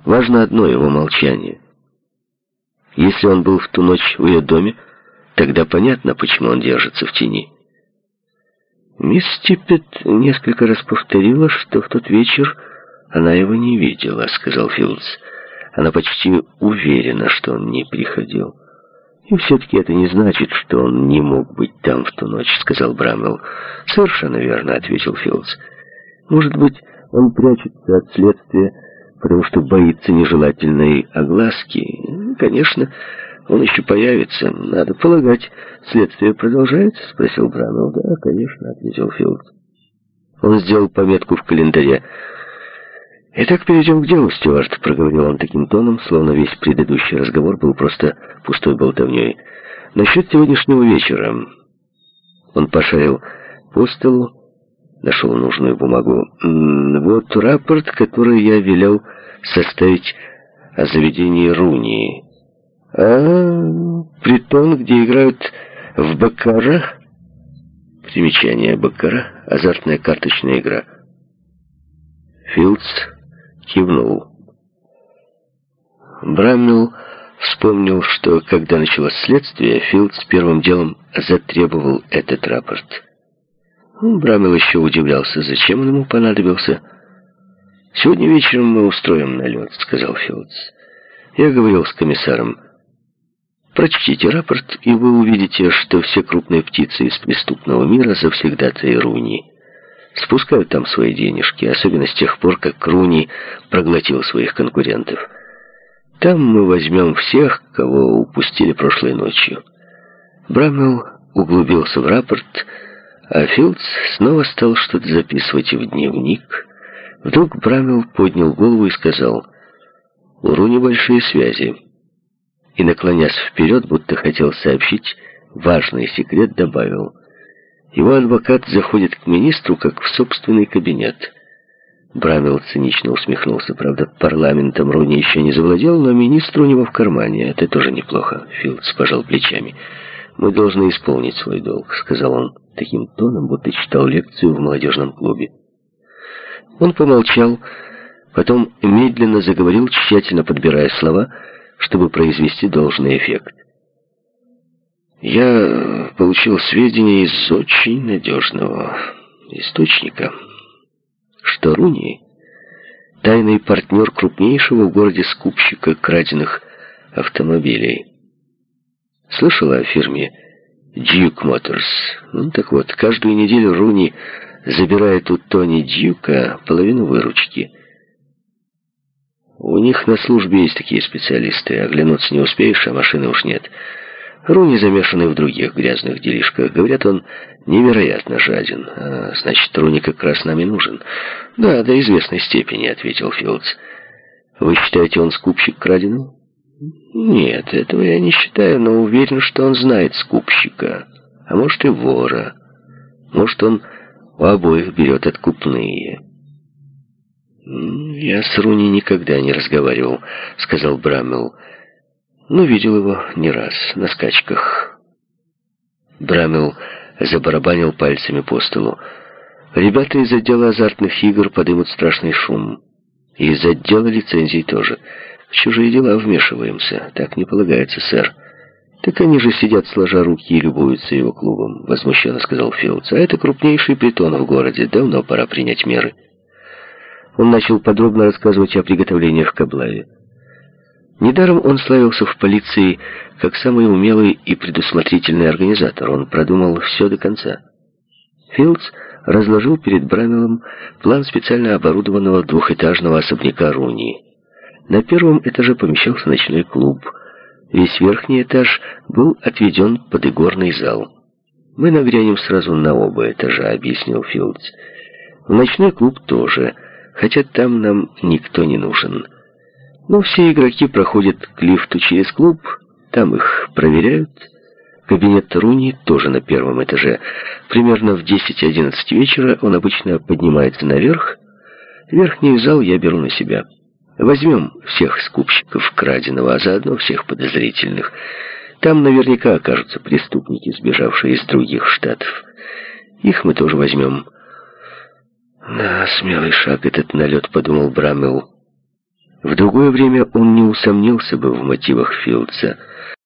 Важно одно — его молчание. Если он был в ту ночь в ее доме, тогда понятно, почему он держится в тени. Мисс Типпет несколько раз повторила, что в тот вечер она его не видела, сказал Филдс. Она почти уверена, что он не приходил. И все-таки это не значит, что он не мог быть там в ту ночь, сказал Брамвелл. Совершенно верно, ответил Филдс. Может быть, он прячется от следствия, потому что боится нежелательной огласки. Конечно, он еще появится. Надо полагать, следствие продолжается? Спросил Брамвелл. Да, конечно, ответил Филдс. Он сделал пометку в календаре. «Итак, перейдем к делу, Стюарт», — проговорил он таким тоном, словно весь предыдущий разговор был просто пустой болтовней. «Насчет сегодняшнего вечера». Он пошарил по столу, нашел нужную бумагу. «Вот рапорт, который я велел составить о заведении Руни. Притон, где играют в баккара». Примечание: баккара — азартная карточная игра. Филдс кивнул. Брамвелл вспомнил, что, когда началось следствие, Филдс первым делом затребовал этот рапорт. Брамвелл еще удивлялся, зачем он ему понадобился. «Сегодня вечером мы устроим налет», — сказал Филдс. «Я говорил с комиссаром. Прочтите рапорт, и вы увидите, что все крупные птицы из преступного мира завсегдатаи Руни. Спускают там свои денежки, особенно с тех пор, как Руни проглотил своих конкурентов. Там мы возьмем всех, кого упустили прошлой ночью». Брамвелл углубился в рапорт, а Филдс снова стал что-то записывать в дневник. Вдруг Брамвелл поднял голову и сказал: «У Руни большие связи». И, наклонясь вперед, будто хотел сообщить важный секрет, добавил: «Его адвокат заходит к министру, как в собственный кабинет». Брамвелл цинично усмехнулся. Правда, парламентом Руни еще не завладел, но министр у него в кармане. Это тоже неплохо. Филдс пожал плечами. «Мы должны исполнить свой долг», — сказал он таким тоном, будто читал лекцию в молодежном клубе. Он помолчал, потом медленно заговорил, тщательно подбирая слова, чтобы произвести должный эффект. «Я получил сведения из очень надежного источника, что Руни — тайный партнер крупнейшего в городе скупщика краденных автомобилей. Слышала о фирме Duke Motors? Так вот, каждую неделю Руни забирает у Тони Дьюка половину выручки. У них на службе есть такие специалисты. Оглянуться не успеешь, а машины уж нет. Руни замешаны в других грязных делишках. Говорят, он невероятно жаден. Значит, Руни как раз нам и нужен». «Да, до известной степени», — ответил Филдс. «Вы считаете, он скупщик краденого?» «Нет, этого я не считаю, но уверен, что он знает скупщика. А может и вора. Может, он у обоих берет откупные». «Я с Руни никогда не разговаривал», — сказал Брамвелл. «Но видел его не раз на скачках». Брамвелл забарабанил пальцами по столу. «Ребята из отдела азартных игр подымут страшный шум. И из отдела лицензий тоже. В чужие дела вмешиваемся. Так не полагается, сэр». «Так они же сидят сложа руки и любуются его клубом», — возмущенно сказал Филдс. «А это крупнейший притон в городе. Давно пора принять меры». Он начал подробно рассказывать о приготовлениях к облаве. Недаром он славился в полиции как самый умелый и предусмотрительный организатор. Он продумал все до конца. Филдс разложил перед Брамвеллом план специально оборудованного двухэтажного особняка Руни. На первом этаже помещался ночной клуб. Весь верхний этаж был отведен под игорный зал. «Мы нагрянем сразу на оба этажа», — объяснил Филдс. «В ночной клуб тоже, хотя там нам никто не нужен. Но все игроки проходят к лифту через клуб, там их проверяют. Кабинет Руни тоже на первом этаже. Примерно в 10-11 вечера он обычно поднимается наверх. Верхний зал я беру на себя. Возьмем всех скупщиков краденого, а заодно всех подозрительных. Там наверняка окажутся преступники, сбежавшие из других штатов. Их мы тоже возьмем». «Да, смелый шаг этот налет», — подумал Брамвелл. В другое время он не усомнился бы в мотивах Филдса.